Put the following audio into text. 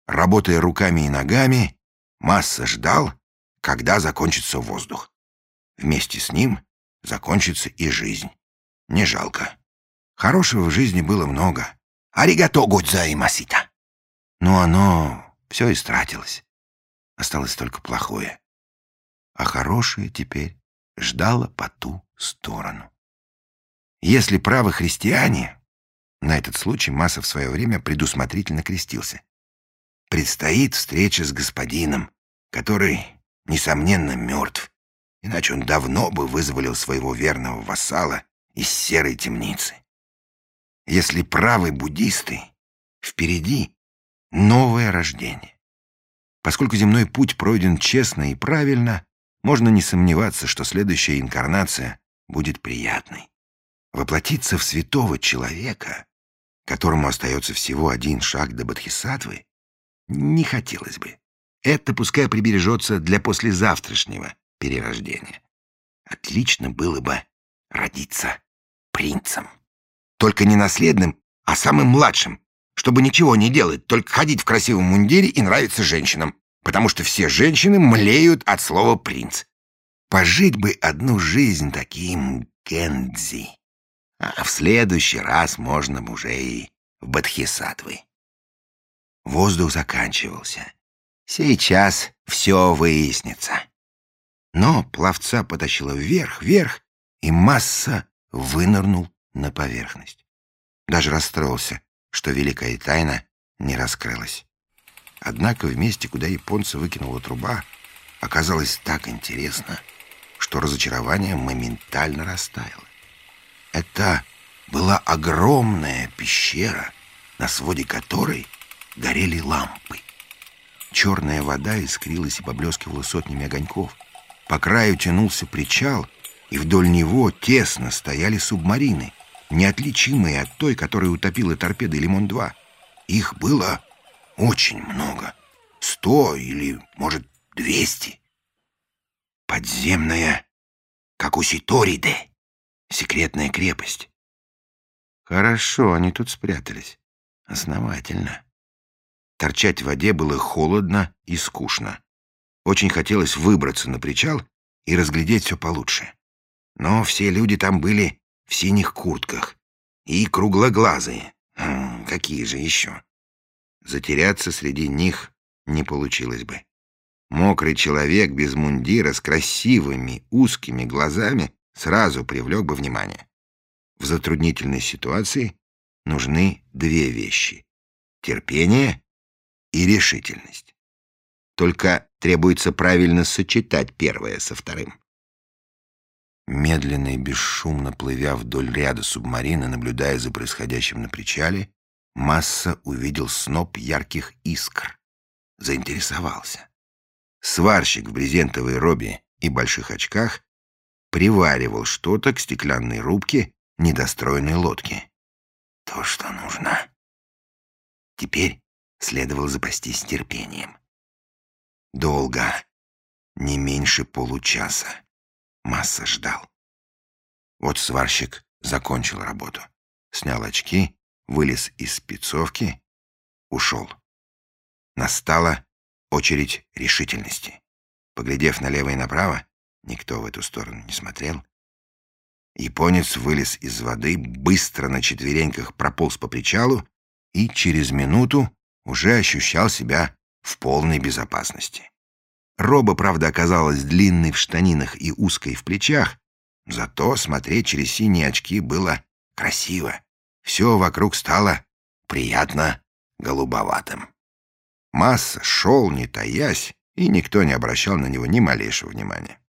Работая руками и ногами, Масса ждал, когда закончится воздух. Вместе с ним закончится и жизнь. Не жалко. Хорошего в жизни было много. «Аригато годзаимасита». Но оно все истратилось. Осталось только плохое. А хорошее теперь ждало по ту сторону. Если правы христиане, на этот случай Масса в свое время предусмотрительно крестился, предстоит встреча с господином, который, несомненно, мертв, иначе он давно бы вызволил своего верного вассала из серой темницы. Если правы буддисты, впереди новое рождение. Поскольку земной путь пройден честно и правильно, можно не сомневаться, что следующая инкарнация будет приятной. Воплотиться в святого человека, которому остается всего один шаг до бодхисаттвы, не хотелось бы. Это пускай прибережется для послезавтрашнего перерождения. Отлично было бы родиться принцем. Только не наследным, а самым младшим, чтобы ничего не делать, только ходить в красивом мундире и нравиться женщинам, потому что все женщины млеют от слова «принц». Пожить бы одну жизнь таким гэнзи, а в следующий раз можно бы уже и в бодхисаттвы. Воздух заканчивался. Сейчас все выяснится. Но пловца потащило вверх, и Масса вынырнул на поверхность. Даже расстроился, что великая тайна не раскрылась. Однако в месте, куда японца выкинула труба, оказалось так интересно, что разочарование моментально растаяло. Это была огромная пещера, на своде которой горели лампы. Черная вода искрилась и поблескивала сотнями огоньков. По краю тянулся причал, и вдоль него тесно стояли субмарины, неотличимые от той, которая утопила торпедой «Лимон-2». Их было очень много. 100 или, может, 200. Подземная Какуситориде. Секретная крепость. Хорошо, они тут спрятались. Основательно. Торчать в воде было холодно и скучно. Очень хотелось выбраться на причал и разглядеть все получше. Но все люди там были в синих куртках и круглоглазые. Какие же еще? Затеряться среди них не получилось бы. Мокрый человек без мундира с красивыми узкими глазами сразу привлек бы внимание. В затруднительной ситуации нужны две вещи — терпение и решительность. Только требуется правильно сочетать первое со вторым. Медленно и бесшумно плывя вдоль ряда субмарин и наблюдая за происходящим на причале, Масса увидел сноп ярких искр. Заинтересовался. Сварщик в брезентовой робе и больших очках приваривал что-то к стеклянной рубке недостроенной лодки. То, что нужно. Теперь следовало запастись терпением. Долго, не меньше получаса, Масса ждал. Вот сварщик закончил работу, снял очки, вылез из спецовки, ушел. Настала очередь решительности. Поглядев налево и направо, никто в эту сторону не смотрел. Японец вылез из воды, быстро на четвереньках прополз по причалу и через минуту уже ощущал себя в полной безопасности. Роба, правда, оказалась длинной в штанинах и узкой в плечах, зато смотреть через синие очки было красиво. Все вокруг стало приятно голубоватым. Масса шел, не таясь, и никто не обращал на него ни малейшего внимания.